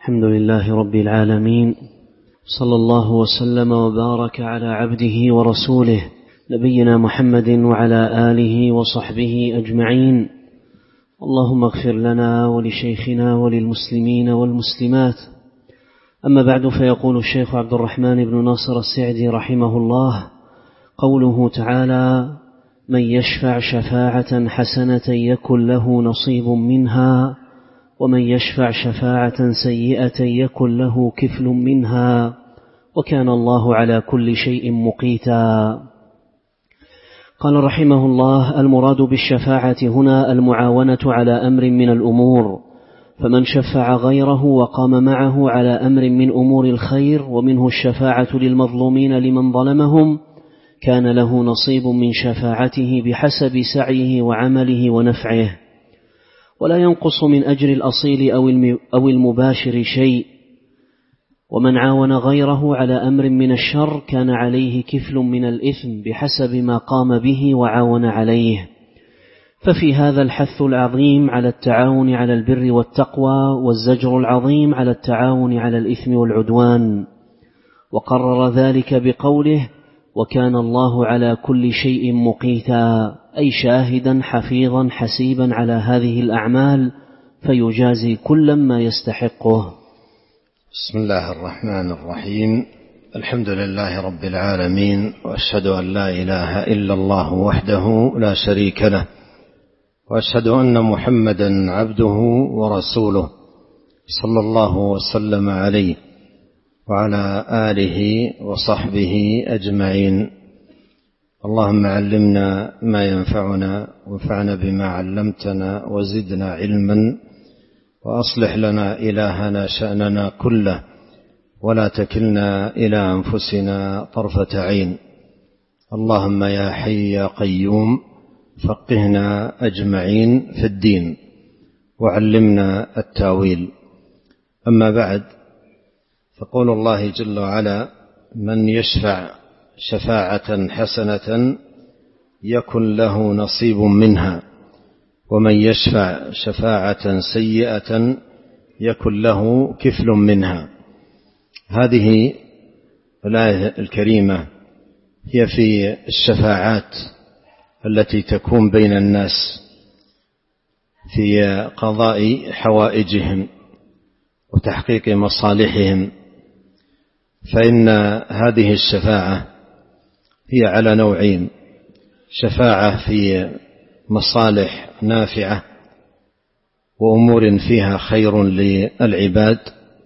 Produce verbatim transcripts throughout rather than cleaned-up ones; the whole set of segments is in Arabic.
الحمد لله رب العالمين، صلى الله وسلم وبارك على عبده ورسوله نبينا محمد وعلى آله وصحبه أجمعين. اللهم اغفر لنا ولشيخنا وللمسلمين والمسلمات. أما بعد، فيقول الشيخ عبد الرحمن بن ناصر السعدي رحمه الله: قوله تعالى: من يشفع شفاعة حسنة يكن له نصيب منها، ومن يشفع شفاعة سيئة يكن له كفل منها، وكان الله على كل شيء مقيتا. قال رحمه الله: المراد بالشفاعة هنا المعاونة على أمر من الأمور، فمن شفع غيره وقام معه على أمر من أمور الخير، ومنه الشفاعة للمظلومين لمن ظلمهم، كان له نصيب من شفاعته بحسب سعيه وعمله ونفعه، ولا ينقص من أجر الأصيل أو المباشر شيء. ومن عاون غيره على أمر من الشر كان عليه كفل من الإثم بحسب ما قام به وعاون عليه. ففي هذا الحث العظيم على التعاون على البر والتقوى، والزجر العظيم على التعاون على الإثم والعدوان. وقرر ذلك بقوله: وكان الله على كل شيء مقيتا، أي شاهدا حفيظا حسيبا على هذه الأعمال، فيجازي كلا ما يستحقه. بسم الله الرحمن الرحيم. الحمد لله رب العالمين، وأشهد أن لا إله إلا الله وحده لا شريك له، وأشهد أن محمدا عبده ورسوله، صلى الله وسلم عليه وعلى آله وصحبه أجمعين. اللهم علمنا ما ينفعنا، وانفعنا بما علمتنا، وزدنا علما، وأصلح لنا إلهنا شأننا كله، ولا تكلنا إلى أنفسنا طرفة عين. اللهم يا حي يا قيوم فقهنا أجمعين في الدين، وعلمنا التاويل. أما بعد، فقول الله جل وعلا: من يشفع شفاعة حسنة يكن له نصيب منها، ومن يشفع شفاعة سيئة يكن له كفل منها. هذه الآية الكريمة هي في الشفاعات التي تكون بين الناس في قضاء حوائجهم وتحقيق مصالحهم. فإن هذه الشفاعة هي على نوعين: شفاعة في مصالح نافعة وأمور فيها خير للعباد،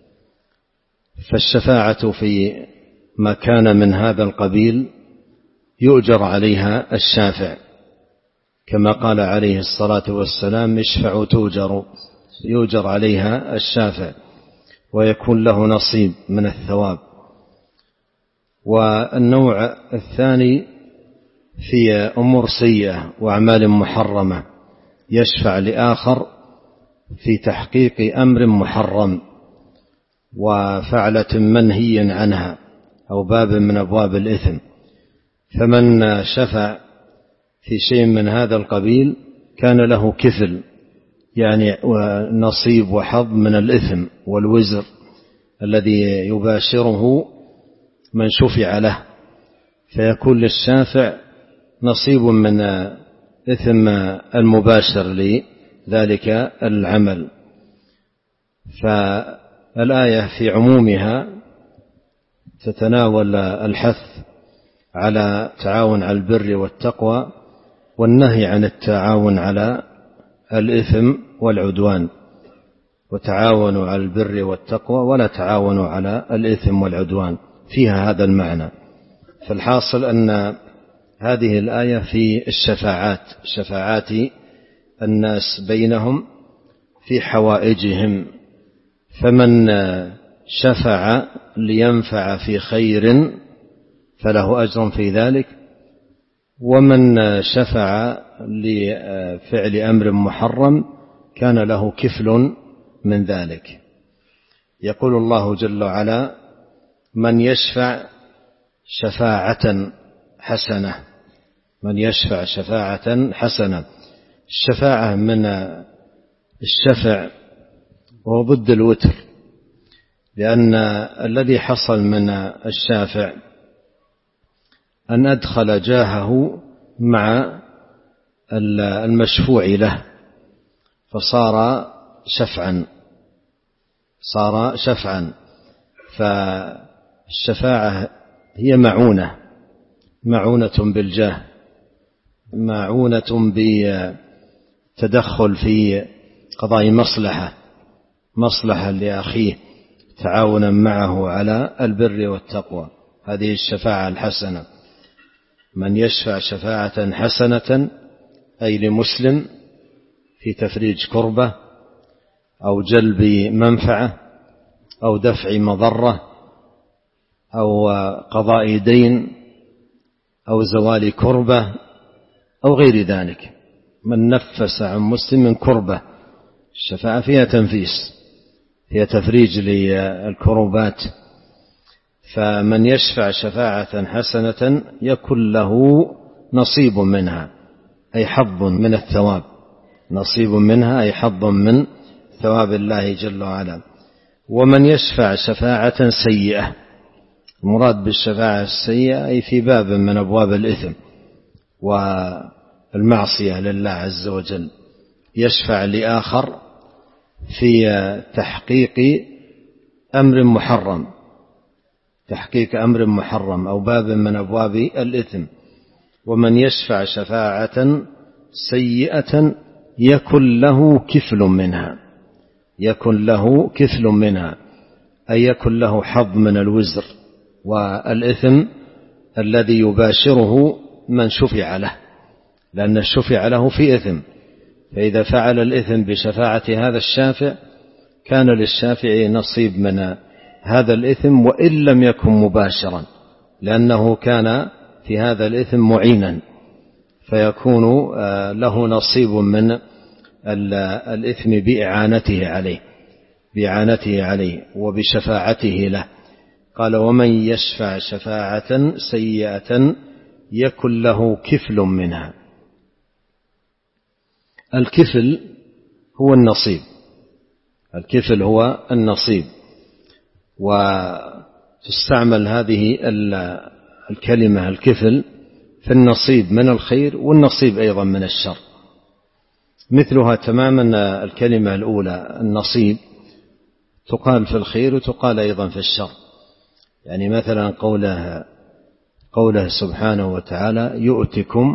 فالشفاعة في ما كان من هذا القبيل يؤجر عليها الشافع، كما قال عليه الصلاة والسلام: اشفعوا تؤجروا، يؤجر عليها الشافع ويكون له نصيب من الثواب. والنوع الثاني في أمور سيئة وأعمال محرمة، يشفع لآخر في تحقيق أمر محرم وفعلة منهي عنها أو باب من أبواب الإثم. فمن شفع في شيء من هذا القبيل كان له كفل، يعني نصيب وحظ من الإثم والوزر الذي يباشره من شفع له، فيكون للشافع نصيب من إثم المباشر لذلك العمل. فالآية في عمومها تتناول الحث على التعاون على البر والتقوى، والنهي عن التعاون على الإثم والعدوان. وتعاونوا على البر والتقوى ولا تعاونوا على الإثم والعدوان، فيها هذا المعنى. فالحاصل أن هذه الآية في الشفاعات، شفاعات الناس بينهم في حوائجهم. فمن شفع لينفع في خير فله أجر في ذلك، ومن شفع لفعل أمر محرم كان له كفل من ذلك. يقول الله جل وعلا: من يشفع شفاعة حسنة، من يشفع شفاعة حسنة. الشفاعة من الشفع وهو ضد الوتر، لأن الذي حصل من الشافع أن أدخل جاهه مع المشفوع له فصار شفعا صار شفعا فالشفاعة هي معونة معونة بالجاه، معونة بتدخل في قضاء مصلحة مصلحة لأخيه تعاونا معه على البر والتقوى. هذه الشفاعة الحسنة. من يشفع شفاعة حسنة أي لمسلم في تفريج كربة أو جلب منفعة أو دفع مضرة أو قضاء دين أو زوال كربة أو غير ذلك، من نفس عن مسلم كربة، الشفاعة فيها تنفيس، فيها تفريج للكربات. فمن يشفع شفاعة حسنة يكن له نصيب منها أي حظ من الثواب، نصيب منها أي حظ من ثواب الله جل وعلا. ومن يشفع شفاعة سيئة، المراد بالشفاعة السيئة أي في باب من أبواب الإثم والمعصية لله عز وجل، يشفع لآخر في تحقيق أمر محرم، تحقيق أمر محرم أو باب من أبواب الإثم. ومن يشفع شفاعة سيئة يكن له كفل منها، يكن له كفل منها أي يكن له حظ من الوزر والإثم الذي يباشره من شفع له، لأن الشفع له في إثم، فإذا فعل الإثم بشفاعة هذا الشافع كان للشافع نصيب من هذا الإثم وإن لم يكن مباشرا، لأنه كان في هذا الإثم معينا، فيكون له نصيب من الإثم بإعانته عليه بإعانته عليه وبشفاعته له. قال ومن يشفع شفاعة سيئة يكن له كفل منها. الكفل هو النصيب، الكفل هو النصيب، وتستعمل هذه الكلمة الكفل في النصيب من الخير والنصيب أيضا من الشر، مثلها تماما الكلمة الأولى النصيب تقال في الخير وتقال أيضا في الشر. يعني مثلا قوله, قوله سبحانه وتعالى يؤتكم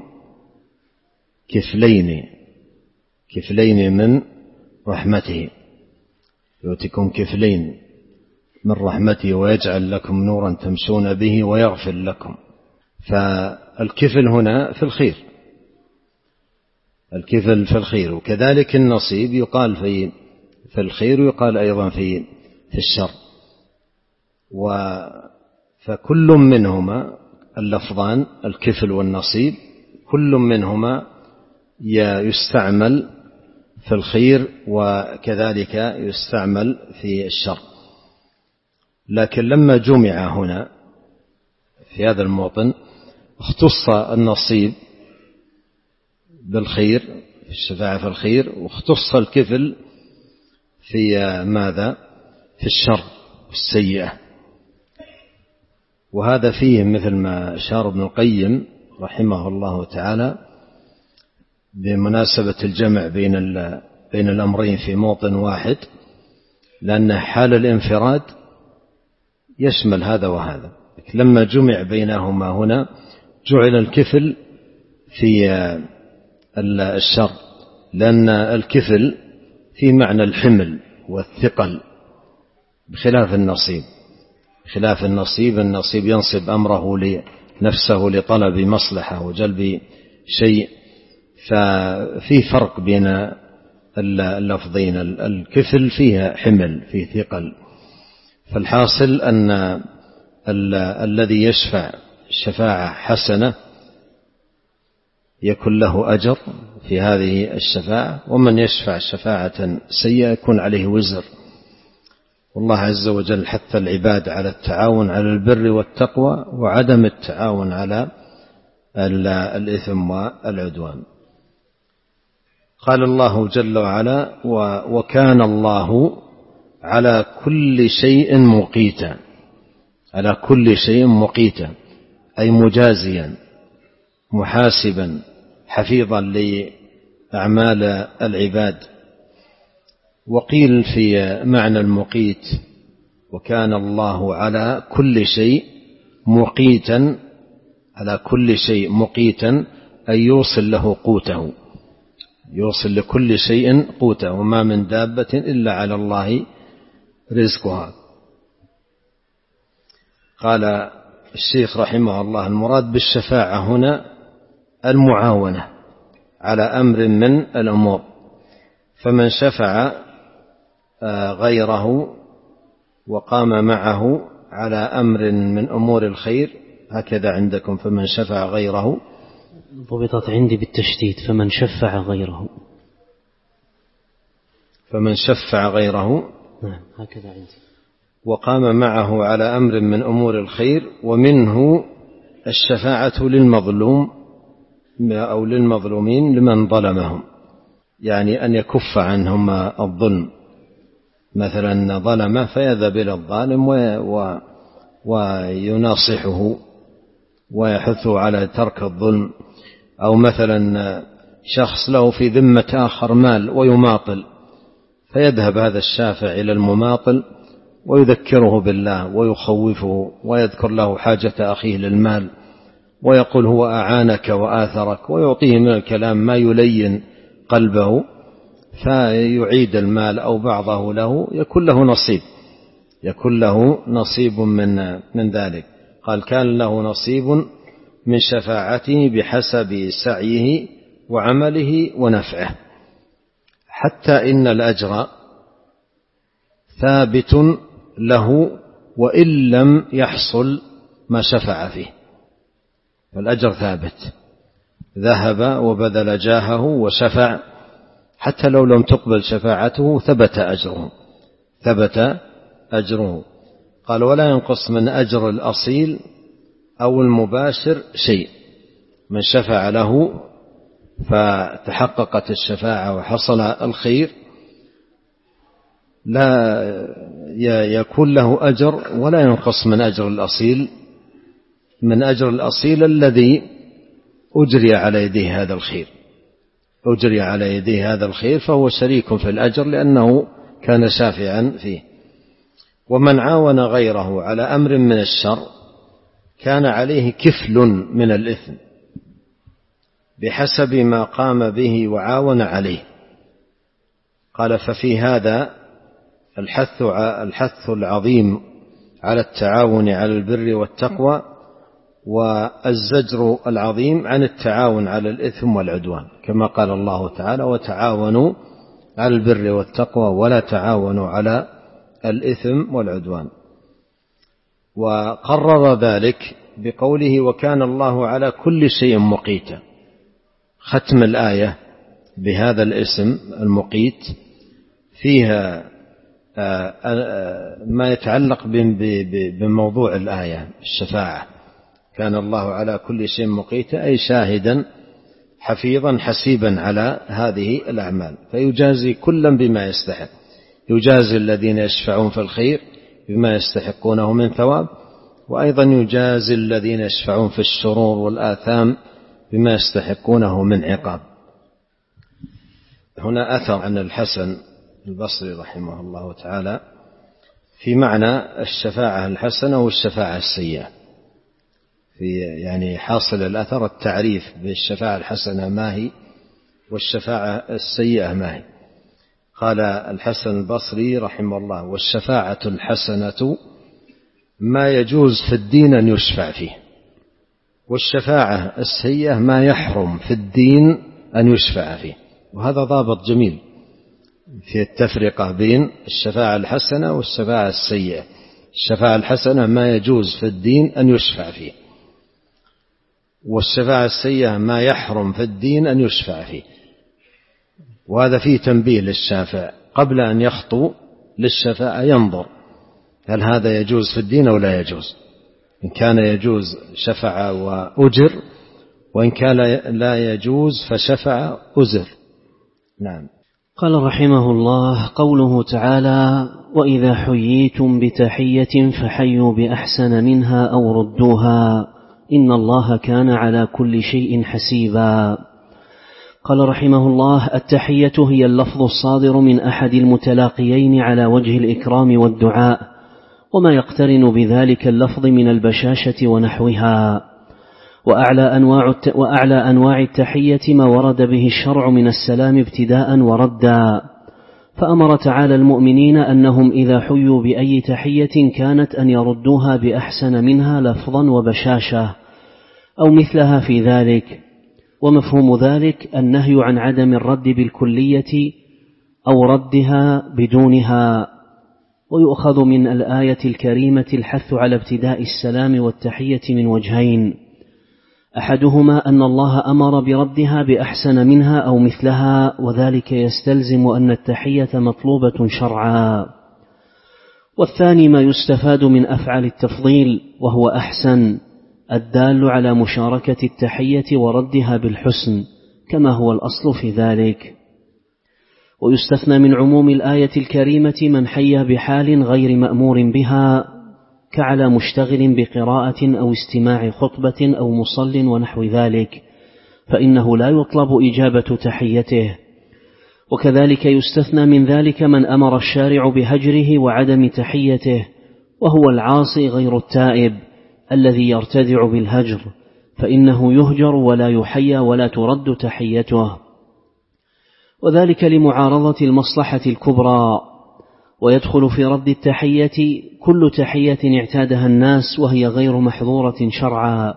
كفلين كفلين من رحمته، يؤتكم كفلين من رحمته ويجعل لكم نورا تمشون به ويغفر لكم. فالكفل هنا في الخير، الكفل في الخير، وكذلك النصيب يقال في في الخير ويقال أيضا في في الشر. فكل منهما اللفظان الكفل والنصيب كل منهما يستعمل في الخير وكذلك يستعمل في الشر، لكن لما جمع هنا في هذا الموطن اختص النصيب بالخير في الشفاعة في الخير، واختص الكفل في ماذا؟ في الشر والسيئة. وهذا فيه مثل ما أشار ابن القيم رحمه الله تعالى بمناسبة الجمع بين بين الأمرين في موطن واحد، لأن حال الانفراد يشمل هذا وهذا، لما جمع بينهما هنا جعل الكفل في الشر، لأن الكفل في معنى الحمل والثقل بخلاف النصيب. خلاف النصيب، النصيب ينصب أمره لنفسه لطلب مصلحة وجلب شيء، ففي فرق بين اللفظين. الكفل فيها حمل فيه ثقل. فالحاصل أن الذي يشفع شفاعة حسنة يكون له أجر في هذه الشفاعة، ومن يشفع شفاعة سيئة يكون عليه وزر. والله عز وجل حث العباد على التعاون على البر والتقوى وعدم التعاون على الإثم والعدوان. قال الله جل وعلا وكان الله على كل شيء مقيتا، على كل شيء مقيتا أي مجازيا محاسبا حفيظا لأعمال العباد. وقيل في معنى المقيت وكان الله على كل شيء مقيتا، على كل شيء مقيتا أي يوصل له قوته، يوصل لكل شيء قوته، وما من دابة إلا على الله رزقها. قال الشيخ رحمه الله المراد بالشفاعة هنا المعاونة على أمر من الأمور، فمن شفع غيره وقام معه على أمر من أمور الخير، هكذا عندكم فمن شفع غيره، ضبطت عندي بالتشديد فمن شفع غيره، فمن شفع غيره نعم هكذا عندي، وقام معه على أمر من أمور الخير. ومنه الشفاعة للمظلوم أو للمظلومين لمن ظلمهم، يعني أن يكف عنهم الظلم، مثلا ظلم فيذهب إلى الظالم ويناصحه ويحثه على ترك الظلم، أو مثلا شخص له في ذمة آخر مال ويماطل، فيذهب هذا الشافع إلى المماطل ويذكره بالله ويخوفه ويذكر له حاجة أخيه للمال ويقول هو أعانك وآثرك، ويعطيه من الكلام ما يلين قلبه فيعيد المال أو بعضه له، يكون له نصيب، يكون له نصيب من من ذلك. قال كان له نصيب من شفاعته بحسب سعيه وعمله ونفعه، حتى إن الأجر ثابت له وإن لم يحصل ما شفع فيه، فالأجر ثابت، ذهب وبذل جاهه وشفع حتى لو لم تقبل شفاعته ثبت أجره، ثبت أجره. قال ولا ينقص من أجر الأصيل أو المباشر شيء، من شفع له فتحققت الشفاعة وحصل الخير لا يكون له أجر ولا ينقص من أجر الأصيل، من أجر الأصيل الذي أجري على يديه هذا الخير، أجري على يديه هذا الخير فهو شريك في الأجر لأنه كان شافعا فيه. ومن عاون غيره على أمر من الشر كان عليه كفل من الإثم بحسب ما قام به وعاون عليه. قال ففي هذا الحث الحث العظيم على التعاون على البر والتقوى، والزجر العظيم عن التعاون على الإثم والعدوان، كما قال الله تعالى وتعاونوا على البر والتقوى ولا تعاونوا على الإثم والعدوان. وقرر ذلك بقوله وكان الله على كل شيء مقيتا، ختم الآية بهذا الاسم المقيت فيها ما يتعلق بموضوع الآية الشفاعة، كان الله على كل شيء مقيتا أي شاهدا حفيظا حسيبا على هذه الأعمال، فيجازي كلا بما يستحق، يجازي الذين يشفعون في الخير بما يستحقونه من ثواب، وأيضا يجازي الذين يشفعون في الشرور والآثام بما يستحقونه من عقاب. هنا أثر عن الحسن البصري رحمه الله تعالى في معنى الشفاعة الحسنة والشفاعة السيئة، في يعني حاصل الأثر التعريف بالشفاعة الحسنة ما هي والشفاعة السيئة ما هي. قال الحسن البصري رحمه الله والشفاعة الحسنة ما يجوز في الدين أن يشفع فيه، والشفاعة السيئة ما يحرم في الدين أن يشفع فيه. وهذا ضابط جميل في التفرقة بين الشفاعة الحسنة والشفاعة السيئة. الشفاعة الحسنة ما يجوز في الدين أن يشفع فيه، والشفاعة السيئة ما يحرم في الدين أن يشفع فيه. وهذا فيه تنبيه للشافع قبل أن يخطو للشفاعة ينظر هل هذا يجوز في الدين أو لا يجوز، إن كان يجوز شفع وأجر، وإن كان لا يجوز فشفع أزر. نعم. قال رحمه الله: قوله تعالى: وإذا حييتم بتحية فحيوا بأحسن منها أو ردوها إن الله كان على كل شيء حسيبا. قال رحمه الله: التحية هي اللفظ الصادر من أحد المتلاقيين على وجه الإكرام والدعاء، وما يقترن بذلك اللفظ من البشاشة ونحوها. وأعلى أنواع, وأعلى أنواع التحية ما ورد به الشرع من السلام ابتداء وردا، فأمر تعالى المؤمنين أنهم إذا حيوا بأي تحية كانت أن يردوها بأحسن منها لفظا وبشاشة أو مثلها في ذلك. ومفهوم ذلك النهي عن عدم الرد بالكلية أو ردها بدونها. ويؤخذ من الآية الكريمة الحث على ابتداء السلام والتحية من وجهين: أحدهما أن الله أمر بردها بأحسن منها أو مثلها، وذلك يستلزم أن التحية مطلوبة شرعا. والثاني ما يستفاد من أفعال التفضيل، وهو أحسن، الدال على مشاركة التحية وردها بالحسن كما هو الأصل في ذلك. ويستثنى من عموم الآية الكريمة من حي بحال غير مأمور بها، كعلى مشتغل بقراءة أو استماع خطبة أو مصل ونحو ذلك، فإنه لا يطلب إجابة تحيته. وكذلك يستثنى من ذلك من أمر الشارع بهجره وعدم تحيته، وهو العاصي غير التائب الذي يرتدع بالهجر، فإنه يهجر ولا يحيى ولا ترد تحيته، وذلك لمعارضة المصلحة الكبرى. ويدخل في رد التحية كل تحية اعتادها الناس وهي غير محظورة شرعا،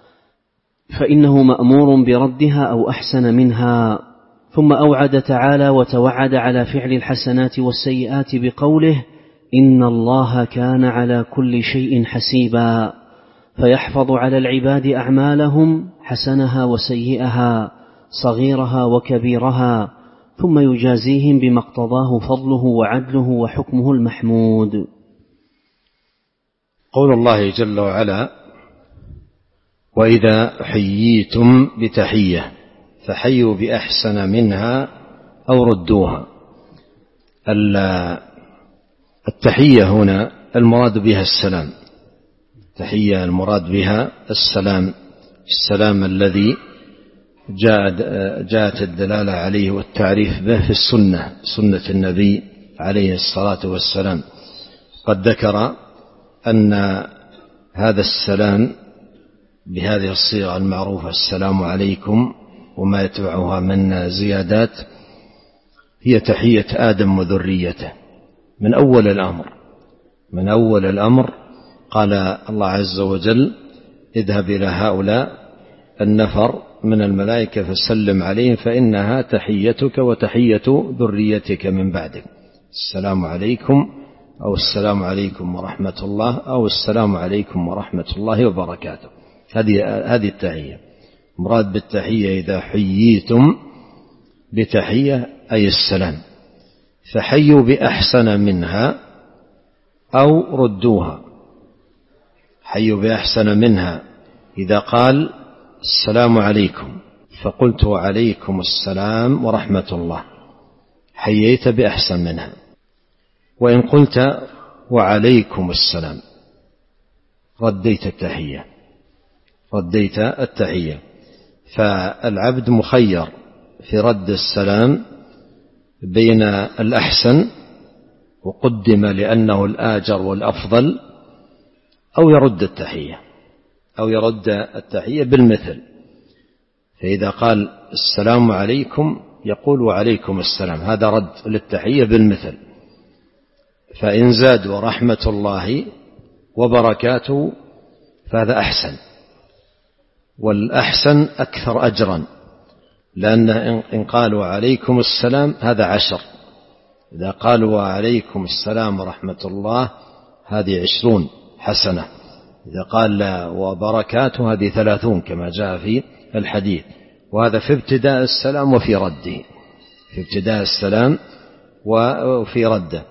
فإنه مأمور بردها أو أحسن منها. ثم أوعد تعالى وتوعد على فعل الحسنات والسيئات بقوله: إن الله كان على كل شيء حسيبا، فيحفظ على العباد أعمالهم حسنها وسيئها، صغيرها وكبيرها، ثم يجازيهم بما اقتضاه فضله وعدله وحكمه المحمود. قول الله جل وعلا: وإذا حييتم بتحية فحيوا بأحسن منها أو ردوها. التحية هنا المراد بها السلام، تحية المراد بها السلام، السلام الذي جاءت الدلالة عليه والتعريف به في السنة، سنة النبي عليه الصلاة والسلام. قد ذكر أن هذا السلام بهذه الصيغة المعروفة: السلام عليكم وما يتبعها من زيادات، هي تحية آدم وذريته من أول الأمر. من أول الأمر قال الله عز وجل: اذهب إلى هؤلاء النفر من الملائكة فسلم عليهم فإنها تحيتك وتحية ذريتك من بعدك. السلام عليكم أو السلام عليكم ورحمة الله أو السلام عليكم ورحمة الله وبركاته. هذه هذه التحية. مراد بالتحية إذا حييتم بتحية أي السلام، فحيوا بأحسن منها أو ردوها. حيوا بأحسن منها إذا قال السلام عليكم فقلت وعليكم السلام ورحمة الله، حييت بأحسن منها. وإن قلت وعليكم السلام رديت التحية، رديت التحية. فالعبد مخير في رد السلام بين الأحسن وقدم لأنه الآجر والأفضل، أو يرد التحية أو يرد التحية بالمثل. فإذا قال السلام عليكم يقول وعليكم السلام، هذا رد للتحية بالمثل. فإن زاد ورحمة الله وبركاته فهذا أحسن، والأحسن أكثر أجرا، لأن إن قالوا عليكم السلام هذا عشر، إذا قالوا وعليكم السلام ورحمة الله هذه عشرون حسنة، إذا قال وبركاته هذه ثلاثون كما جاء في الحديث. وهذا في ابتداء السلام وفي رده، في ابتداء السلام وفي رده.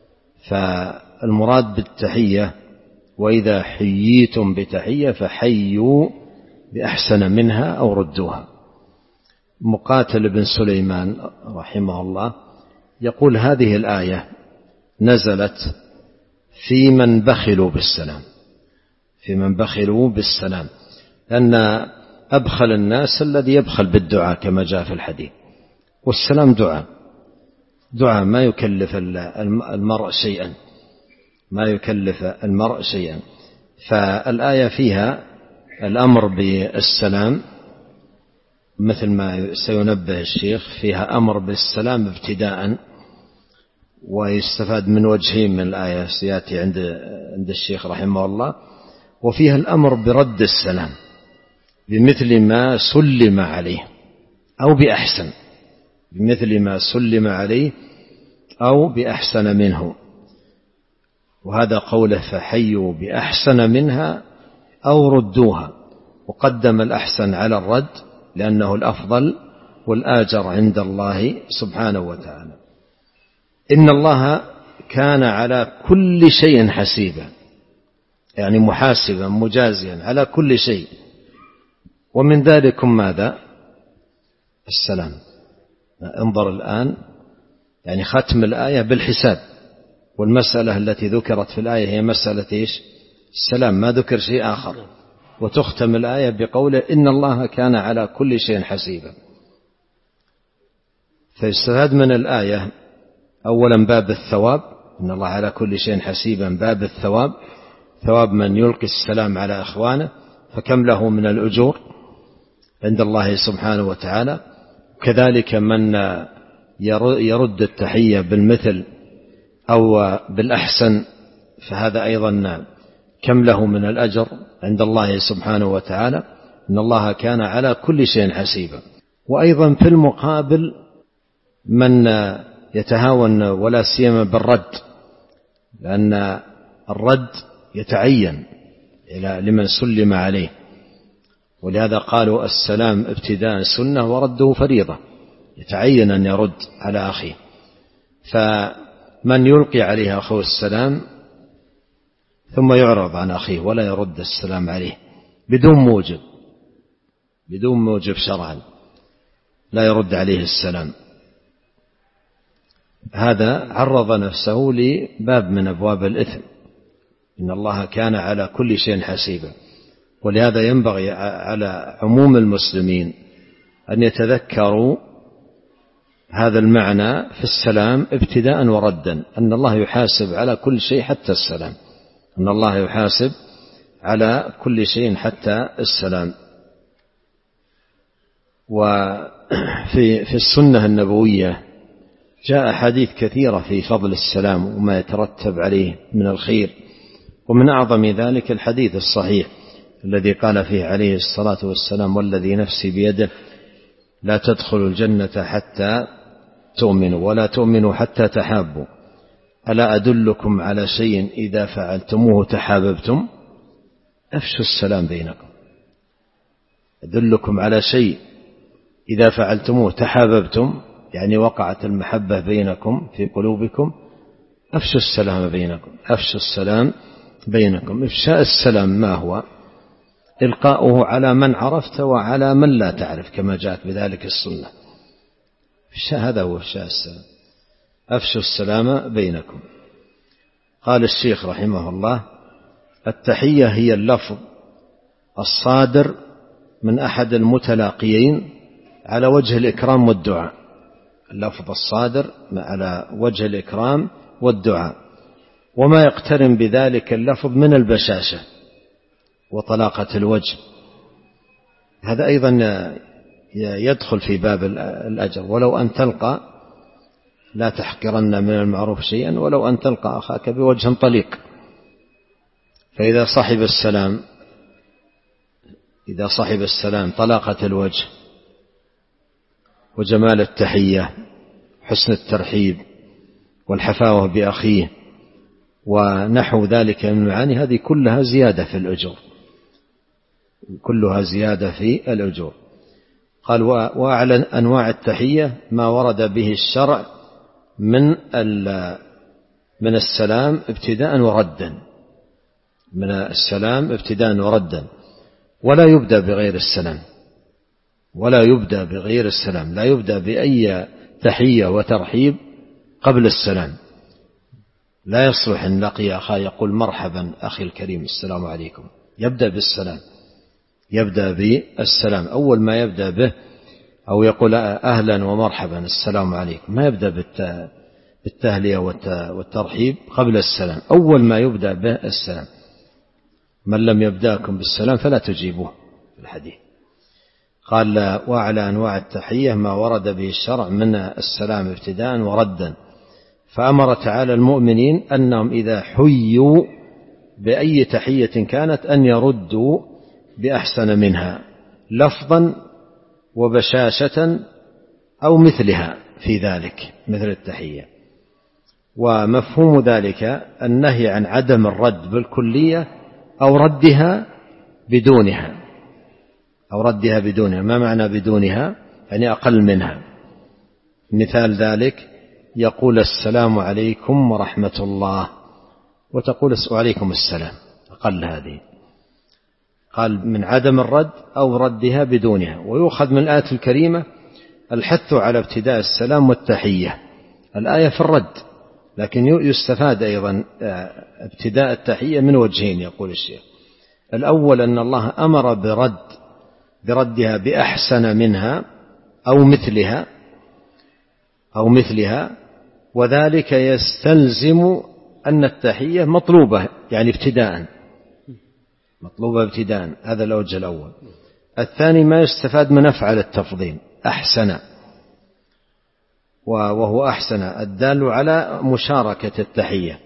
فالمراد بالتحية وإذا حييتم بتحية فحيوا بأحسن منها أو ردوها. مقاتل بن سليمان رحمه الله يقول هذه الآية نزلت في من بخلوا بالسلام، في من بخلوا بالسلام، لأن أبخل الناس الذي يبخل بالدعاء كما جاء في الحديث، والسلام دعاء، دعاء ما يكلف المرء شيئا، ما يكلف المرء شيئا. فالآية فيها الأمر بالسلام مثل ما سينبه الشيخ، فيها أمر بالسلام ابتداء، ويستفاد من وجهين من الآية سيأتي عند عند الشيخ رحمه الله. وفيها الأمر برد السلام بمثل ما سلم عليه أو بأحسن، بمثل ما سلم عليه أو بأحسن منه. وهذا قوله فحيوا بأحسن منها أو ردوها، وقدم الأحسن على الرد لأنه الأفضل والآجر عند الله سبحانه وتعالى. إن الله كان على كل شيء حسيبا، يعني محاسبا مجازيا على كل شيء، ومن ذلك ماذا؟ السلام. انظر الآن، يعني ختم الآية بالحساب، والمسألة التي ذكرت في الآية هي مسألة إيش؟ السلام، ما ذكر شيء آخر، وتختم الآية بقوله إن الله كان على كل شيء حسيبا. فيستفاد من الآية أولا باب الثواب، إن الله على كل شيء حسيبا، باب الثواب، ثواب من يلقي السلام على أخوانه، فكم له من الأجور عند الله سبحانه وتعالى. كذلك من يرد التحية بالمثل أو بالأحسن، فهذا أيضا كم له من الأجر عند الله سبحانه وتعالى. إن الله كان على كل شيء حسيبا. وأيضا في المقابل من يتهاون ولا سيما بالرد، لأن الرد يتعين لمن سلم عليه، ولهذا قالوا السلام ابتداء سنة ورده فريضة، يتعين أن يرد على أخيه. فمن يلقي عليه أخوه السلام ثم يعرض عن أخيه ولا يرد السلام عليه بدون موجب، بدون موجب شرعا، لا يرد عليه السلام، هذا عرض نفسه لباب من أبواب الإثم. إن الله كان على كل شيء حسيبا. ولهذا ينبغي على عموم المسلمين أن يتذكروا هذا المعنى في السلام ابتداء وردا، أن الله يحاسب على كل شيء حتى السلام، أن الله يحاسب على كل شيء حتى السلام. وفي في السنة النبوية جاء حديث كثيرة في فضل السلام وما يترتب عليه من الخير، ومن أعظم ذلك الحديث الصحيح الذي قال فيه عليه الصلاة والسلام والذي نفسي بيده لا تدخلوا الجنة حتى تؤمنوا ولا تؤمنوا حتى تحابوا، ألا أدلكم على شيء إذا فعلتموه تحاببتم؟ أفشوا السلام بينكم. أدلكم على شيء إذا فعلتموه تحاببتم، يعني وقعت المحبة بينكم في قلوبكم. أفشوا السلام بينكم، أفشوا السلام بينكم. إفشاء السلام ما هو؟ إلقاؤه على من عرفت وعلى من لا تعرف، كما جاءت بذلك السنة. هذا هو إفشاء السلام، أفشوا السلام بينكم. قال الشيخ رحمه الله: التحية هي اللفظ الصادر من أحد المتلاقيين على وجه الإكرام والدعاء، اللفظ الصادر على وجه الإكرام والدعاء، وما يقترن بذلك اللفظ من البشاشة وطلاقة الوجه، هذا أيضا يدخل في باب الأجر. ولو أن تلقى، لا تحقرن من المعروف شيئا ولو أن تلقى أخاك بوجه طليق. فإذا صاحب السلام إذا صاحب السلام طلاقة الوجه وجمال التحية، حسن الترحيب والحفاوة بأخيه ونحو ذلك من المعاني، هذه كلها زيادة في الأجور، كلها زيادة في الأجور. قال: وأعلى أنواع التحية ما ورد به الشرع من من السلام ابتداء وردا، من السلام ابتداء وردا، ولا يبدأ بغير السلام، ولا يبدأ بغير السلام، لا يبدأ بأي تحية وترحيب قبل السلام. لا يصلح أن لقي أخاه يقول مرحبا أخي الكريم السلام عليكم، يبدأ بالسلام، يبدأ بالسلام أول ما يبدأ به، أو يقول أهلا ومرحبا السلام عليكم، ما يبدأ بالتهلية والترحيب قبل السلام، أول ما يبدأ به السلام. من لم يبدأكم بالسلام فلا تجيبوه في الحديث. قال وعلى أنواع التحية ما ورد به الشرع من السلام ابتداء وردا، فأمر تعالى المؤمنين أنهم إذا حيوا بأي تحية كانت أن يردوا بأحسن منها لفظا وبشاشة أو مثلها في ذلك، مثل التحية. ومفهوم ذلك النهي عن عدم الرد بالكلية أو ردها بدونها، أو ردها بدونها. ما معنى بدونها؟ يعني أقل منها. مثال ذلك يقول السلام عليكم ورحمة الله، وتقول وعليكم السلام، أقل هذه. قال من عدم الرد أو ردها بدونها. ويؤخذ من الآية الكريمة الحث على ابتداء السلام والتحية. الآية في الرد، لكن يستفاد أيضا ابتداء التحية من وجهين يقول الشيخ. الأول أن الله أمر برد بردها بأحسن منها أو مثلها أو مثلها، وذلك يستلزم أن التحية مطلوبة، يعني ابتداء مطلوبة ابتداء. هذا الوجه الأول. الثاني ما يستفاد من أفعل التفضيل أحسن، وهو أحسن الدال على مشاركة التحية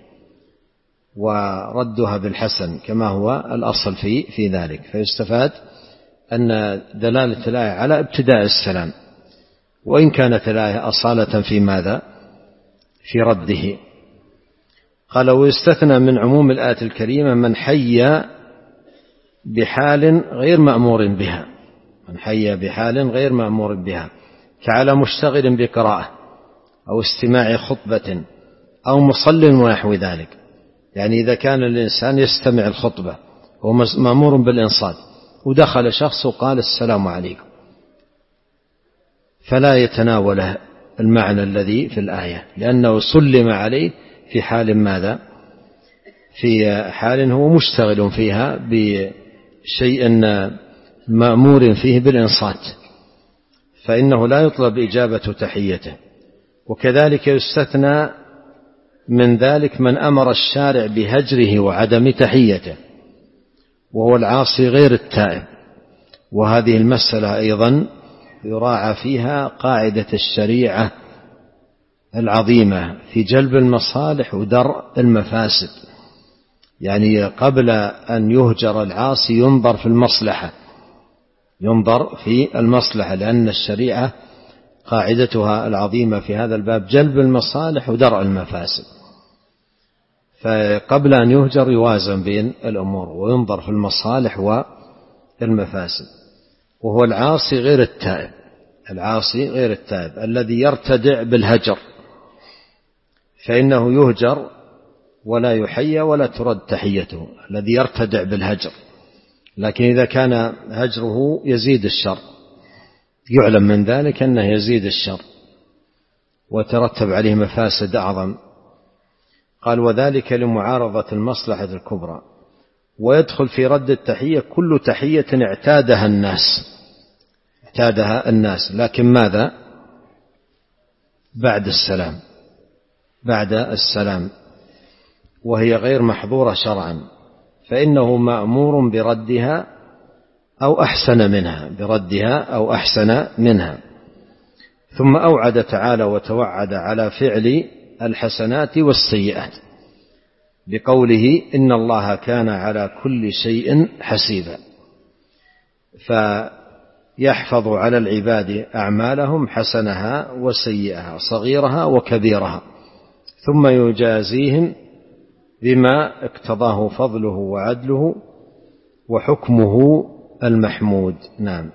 وردها بالحسن كما هو الأصل في في ذلك. فيستفاد أن دلالة الآية على ابتداء السلام، وإن كانت الآية أصالة في ماذا؟ في رده. قال ويستثنى من عموم الآية الكريمة من حي بحال غير مأمور بها، من حي بحال غير مأمور بها، كعلى مشتغل بقراءة أو استماع خطبة أو مصل ونحو ذلك. يعني إذا كان الإنسان يستمع الخطبة وهو مأمور بالإنصات، ودخل شخص وقال السلام عليكم، فلا يتناوله المعنى الذي في الآية، لأنه سلم عليه في حال ماذا؟ في حال هو مشتغل فيها بشيء مأمور فيه بالإنصات، فإنه لا يطلب إجابة تحيته. وكذلك يستثنى من ذلك من أمر الشارع بهجره وعدم تحيته، وهو العاصي غير التائب. وهذه المسألة أيضا يراعى فيها قاعدة الشريعة العظيمة في جلب المصالح ودرء المفاسد. يعني قبل أن يهجر العاصي ينظر في المصلحة، ينظر في المصلحة، لأن الشريعة قاعدتها العظيمة في هذا الباب جلب المصالح ودرء المفاسد. فقبل أن يهجر يوازن بين الأمور وينظر في المصالح والمفاسد. وهو العاصي غير التائب، العاصي غير التائب الذي يرتدع بالهجر، فإنه يهجر ولا يحيى ولا ترد تحيته، الذي يرتدع بالهجر. لكن إذا كان هجره يزيد الشر، يعلم من ذلك أنه يزيد الشر وترتب عليه مفاسد أعظم. قال وذلك لمعارضة المصلحة الكبرى. ويدخل في رد التحية كل تحية اعتادها الناس، اعتادها الناس، لكن ماذا؟ بعد السلام، بعد السلام، وهي غير محظورة شرعا، فإنه مأمور بردها أو أحسن منها، بردها أو أحسن منها. ثم أوعد تعالى وتوعد على فعل الحسنات والسيئات بقوله إن الله كان على كل شيء حسيبا، فيحفظ على العباد أعمالهم حسنها وسيئها، صغيرها وكبيرها، ثم يجازيهم بما اقتضاه فضله وعدله وحكمه المحمود. نعم.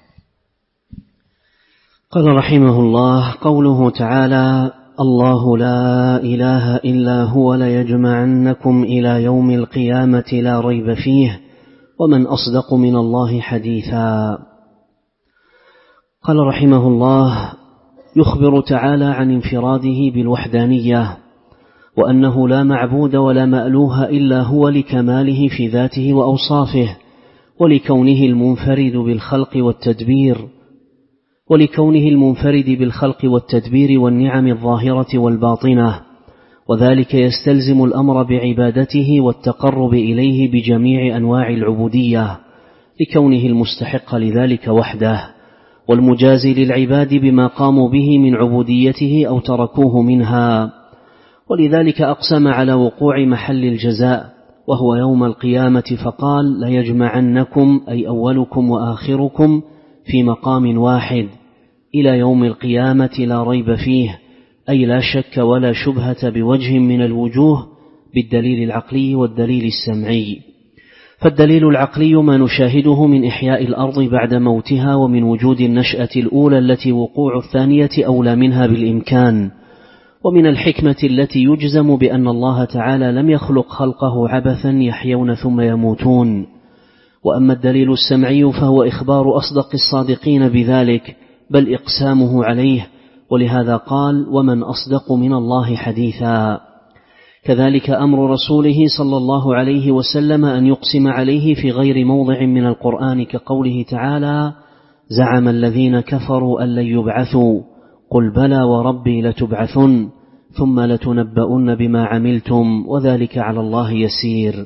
قال رحمه الله قوله تعالى الله لا إله إلا هو ليجمعنكم إلى يوم القيامة لا ريب فيه ومن أصدق من الله حديثا. قال رحمه الله يخبر تعالى عن انفراده بالوحدانية، وأنه لا معبود ولا مألوه إلا هو لكماله في ذاته وأوصافه، ولكونه المنفرد بالخلق والتدبير ولكونه المنفرد بالخلق والتدبير والنعم الظاهرة والباطنة، وذلك يستلزم الأمر بعبادته والتقرب إليه بجميع أنواع العبودية، لكونه المستحق لذلك وحده، والمجازي للعباد بما قاموا به من عبوديته أو تركوه منها. ولذلك أقسم على وقوع محل الجزاء وهو يوم القيامة فقال: ليجمعنكم أي أولكم وآخركم في مقام واحد إلى يوم القيامة لا ريب فيه، أي لا شك ولا شبهة بوجه من الوجوه، بالدليل العقلي والدليل السمعي. فالدليل العقلي ما نشاهده من إحياء الأرض بعد موتها، ومن وجود النشأة الأولى التي وقوع الثانية أولى منها بالإمكان، ومن الحكمة التي يجزم بأن الله تعالى لم يخلق خلقه عبثا يحيون ثم يموتون. وأما الدليل السمعي فهو إخبار أصدق الصادقين بذلك، بل إقسامه عليه، ولهذا قال: ومن أصدق من الله حديثا. كذلك أمر رسوله صلى الله عليه وسلم أن يقسم عليه في غير موضع من القرآن، كقوله تعالى: زعم الذين كفروا أن لن يبعثوا قل بلى وربي لتبعثن ثم لتنبؤن بما عملتم وذلك على الله يسير.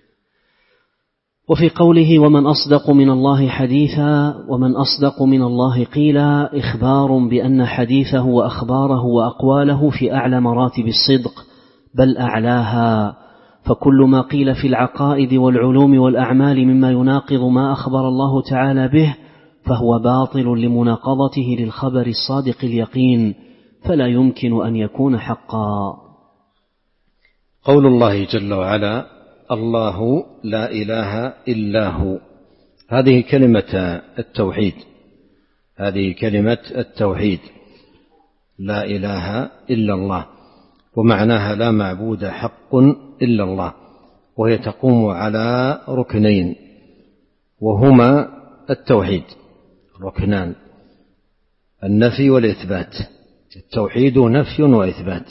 وفي قوله: ومن أصدق من الله حديثا، ومن أصدق من الله قيلا، إخبار بأن حديثه وأخباره وأقواله في أعلى مراتب الصدق، بل أعلاها، فكل ما قيل في العقائد والعلوم والأعمال مما يناقض ما أخبر الله تعالى به فهو باطل لمناقضته للخبر الصادق اليقين، فلا يمكن أن يكون حقا. قول الله جل وعلا: الله لا إله إلا هو، هذه كلمة التوحيد، هذه كلمة التوحيد، لا إله إلا الله، ومعناها لا معبود حق إلا الله، وهي تقوم على ركنين وهما التوحيد، ركنان: النفي والإثبات. التوحيد نفي وإثبات،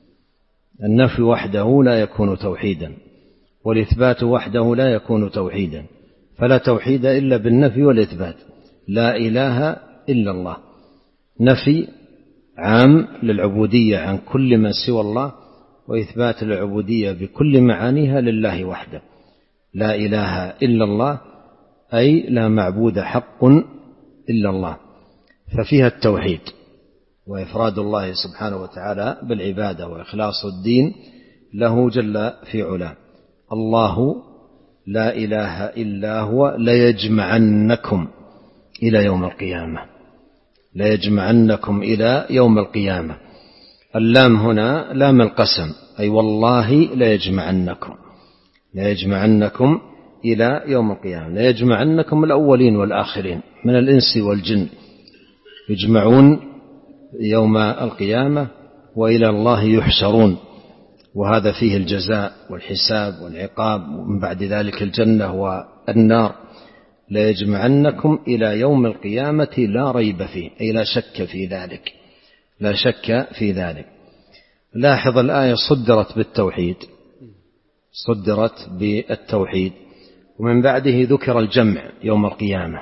النفي وحده لا يكون توحيدا، والإثبات وحده لا يكون توحيدا، فلا توحيد إلا بالنفي والإثبات. لا إله إلا الله نفي عام للعبودية عن كل ما سوى الله، وإثبات العبودية بكل معانيها لله وحده. لا إله إلا الله أي لا معبود حق إلا الله، ففيها التوحيد وإفراد الله سبحانه وتعالى بالعبادة وإخلاص الدين له جل في علاه. الله لا إله إلا هو ليجمعنكم إلى يوم القيامة، ليجمعنكم إلى يوم القيامة. اللام هنا لام القسم، أي والله ليجمعنكم، ليجمعنكم إلى يوم القيامة، ليجمعنكم الأولين والآخرين من الإنس والجن، يجمعون يوم القيامة وإلى الله يحشرون، وهذا فيه الجزاء والحساب والعقاب، ومن بعد ذلك الجنة والنار. ليجمعنكم إلى يوم القيامة لا ريب فيه، أي لا شك في ذلك، لا شك في ذلك. لاحظ الآية صدرت بالتوحيد، صدرت بالتوحيد، ومن بعده ذكر الجمع يوم القيامة،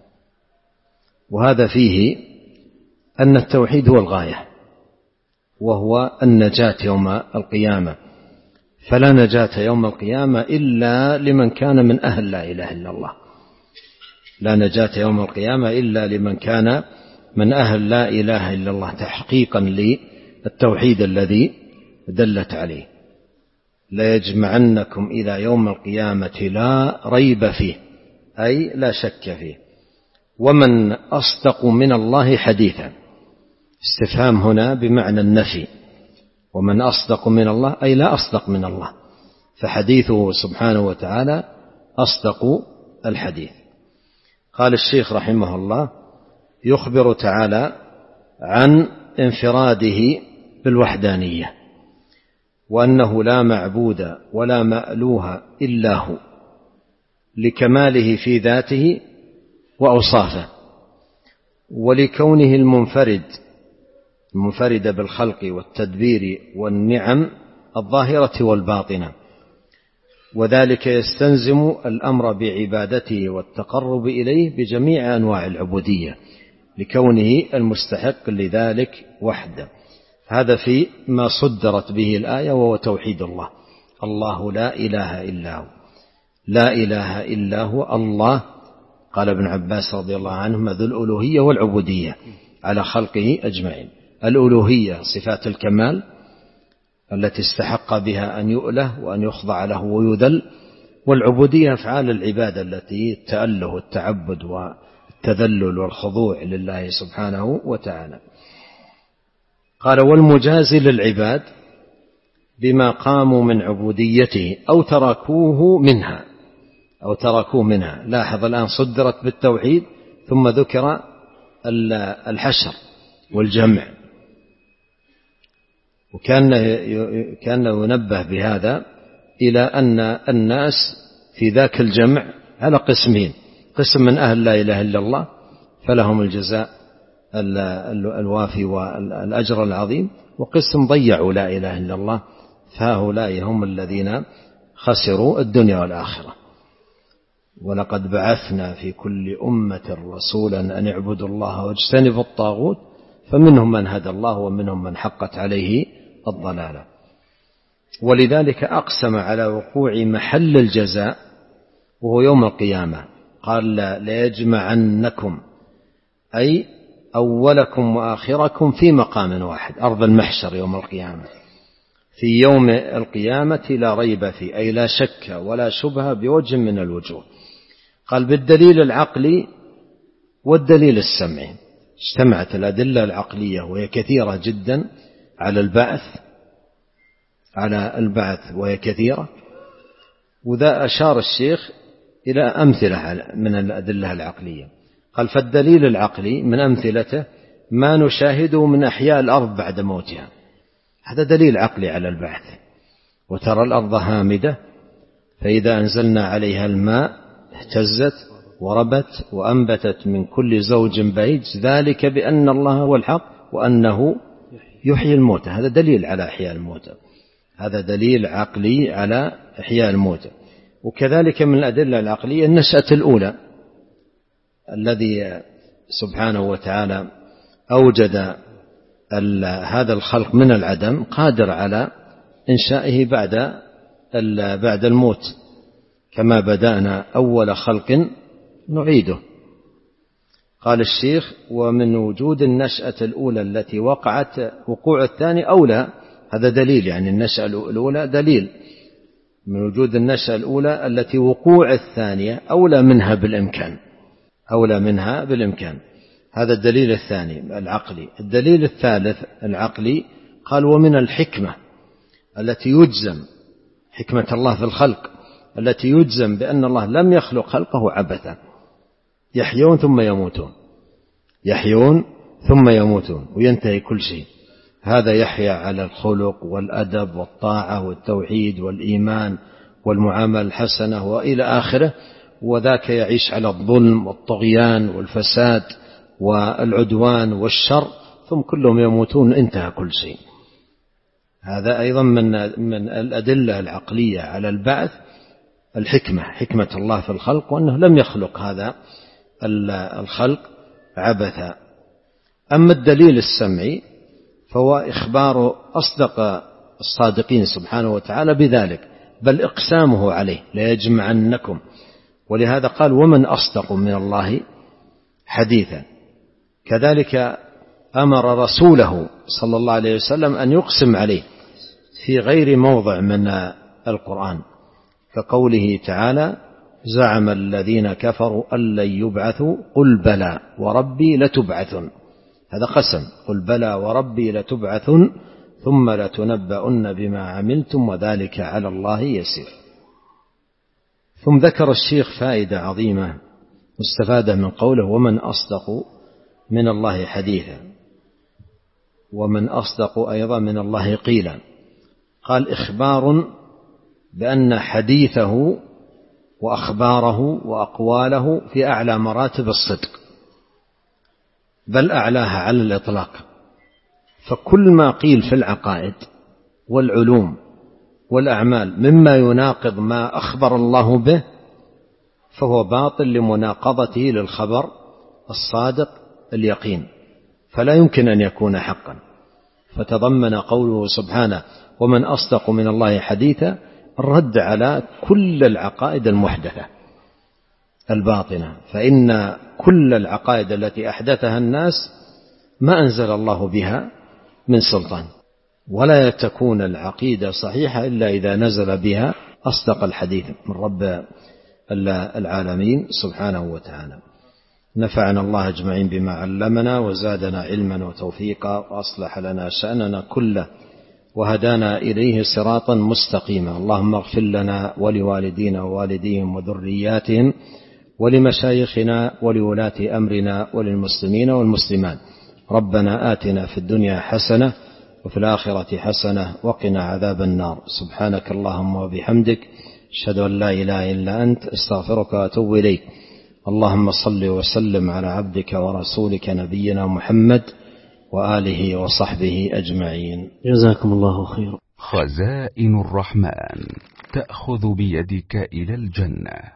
وهذا فيه أن التوحيد هو الغاية، وهو النجاة يوم القيامة، فلا نجاة يوم القيامة إلا لمن كان من أهل لا إله إلا الله، لا نجاة يوم القيامة إلا لمن كان من أهل لا إله إلا الله، تحقيقا للتوحيد الذي دلت عليه. ليجمعنكم إلى يوم القيامة لا ريب فيه، أي لا شك فيه. ومن أصدق من الله حديثا، استفهام هنا بمعنى النفي، ومن أصدق من الله أي لا أصدق من الله، فحديثه سبحانه وتعالى أصدق الحديث. قال الشيخ رحمه الله: يخبر تعالى عن انفراده بالوحدانية، وأنه لا معبود ولا مألوه إلا هو، لكماله في ذاته وأوصافه، ولكونه المنفرد المنفردة بالخلق والتدبير والنعم الظاهرة والباطنة، وذلك يستلزم الأمر بعبادته والتقرب إليه بجميع أنواع العبودية لكونه المستحق لذلك وحده. هذا في ما صدرت به الآية، وهو توحيد الله. الله لا إله إلا هو، لا إله إلا هو الله. قال ابن عباس رضي الله عنهما ذو الألوهية والعبودية على خلقه أجمعين. الألوهية صفات الكمال التي استحق بها أن يؤله وأن يخضع له ويذل، والعبودية أفعال العبادة التي التأله والتعبد والتذلل والخضوع لله سبحانه وتعالى. قال والمجازي للعباد بما قاموا من عبوديته أو تركوه منها أو تركوه منها. لاحظ الآن صدرت بالتوحيد ثم ذكر الحشر والجمع، وكان كان ينبه بهذا إلى أن الناس في ذاك الجمع على قسمين: قسم من أهل لا إله إلا الله فلهم الجزاء الوافي والأجر العظيم، وقسم ضيعوا لا إله إلا الله فهؤلاء هم الذين خسروا الدنيا والآخرة. ولقد بعثنا في كل أمة رسولا أن اعبدوا الله واجتنبوا الطاغوت فمنهم من هدى الله ومنهم من حقت عليه الضلالة. ولذلك أقسم على وقوع محل الجزاء وهو يوم القيامة، قال ليجمعنكم أي أولكم وآخركم في مقام واحد، أرض المحشر يوم القيامة. في يوم القيامة لا ريب فيه، أي لا شك ولا شبهة بوجه من الوجوه. قال بالدليل العقلي والدليل السمعي. اجتمعت الأدلة العقلية وهي كثيرة جدا على البعث على البعث وهي كثيرة، وذا أشار الشيخ إلى أمثلة من الأدلة العقلية. قال فالدليل العقلي من أمثلته ما نشاهده من أحياء الأرض بعد موتها، هذا دليل عقلي على البعث. وترى الأرض هامدة فإذا أنزلنا عليها الماء اهتزت وربت وأنبتت من كل زوج بهيج ذلك بأن الله هو الحق وأنه يحيي الموتى. هذا دليل على إحياء الموتى، هذا دليل عقلي على إحياء الموتى. وكذلك من الأدلة العقلية النشأة الأولى الذي سبحانه وتعالى أوجد هذا الخلق من العدم، قادر على إنشائه بعد بعد الموت، كما بدأنا أول خلق نعيده. قال الشيخ ومن وجود النشأة الأولى التي وقعت وقوع الثاني أولى. هذا دليل، يعني النشأة الأولى دليل من وجود النشأة الأولى التي وقوع الثانية أولى منها بالإمكان أولى منها بالإمكان. هذا الدليل الثاني العقلي. الدليل الثالث العقلي قال ومن الحكمة التي يجزم، حكمة الله في الخلق التي يجزم بأن الله لم يخلق خلقه عبثا، يحيون ثم يموتون يحيون ثم يموتون وينتهي كل شيء. هذا يحيا على الخلق والأدب والطاعة والتوحيد والإيمان والمعاملة الحسنة وإلى آخره، وذاك يعيش على الظلم والطغيان والفساد والعدوان والشر، ثم كلهم يموتون انتهى كل شيء. هذا أيضا من من الأدلة العقلية على البعث، الحكمة، حكمة الله في الخلق وأنه لم يخلق هذا الخلق عبثا. أما الدليل السمعي فهو إخبار أصدق الصادقين سبحانه وتعالى بذلك، بل إقسامه عليه ليجمعنكم. ولهذا قال ومن أصدق من الله حديثا. كذلك أمر رسوله صلى الله عليه وسلم أن يقسم عليه في غير موضع من القرآن، كقوله تعالى زعم الذين كفروا أن لن يبعثوا قل بلى وربي لتبعثن. هذا قسم، قل بلى وربي لتبعثن ثم لتنبؤن بما عملتم وذلك على الله يسير. ثم ذكر الشيخ فائدة عظيمة مستفادة من قوله ومن أصدق من الله حديثا، ومن أصدق أيضا من الله قيلا. قال إخبار بأن حديثه وأخباره وأقواله في أعلى مراتب الصدق، بل أعلاها على الإطلاق، فكل ما قيل في العقائد والعلوم والأعمال مما يناقض ما أخبر الله به فهو باطل لمناقضته للخبر الصادق اليقين، فلا يمكن أن يكون حقا. فتضمن قوله سبحانه ومن أصدق من الله حديثا الرد على كل العقائد المحدثة الباطنة، فإن كل العقائد التي أحدثها الناس ما أنزل الله بها من سلطان، ولا تكون العقيدة صحيحة إلا إذا نزل بها أصدق الحديث من رب العالمين سبحانه وتعالى. نفعنا الله أجمعين بما علمنا وزادنا علما وتوفيقا وأصلح لنا شأننا كله وهدانا إليه صراطا مستقيما. اللهم اغفر لنا ولوالدينا ووالديهم وذرياتهم ولمشايخنا ولولاة أمرنا وللمسلمين والمسلمات. ربنا آتنا في الدنيا حسنة وفي الآخرة حسنة وقنا عذاب النار. سبحانك اللهم وبحمدك أشهد أن لا إله إلا أنت أستغفرك وأتوب إليك. اللهم صل وسلم على عبدك ورسولك نبينا محمد وآله وصحبه أجمعين. جزاكم الله خيرا. خزائن الرحمن تأخذ بيدك إلى الجنة.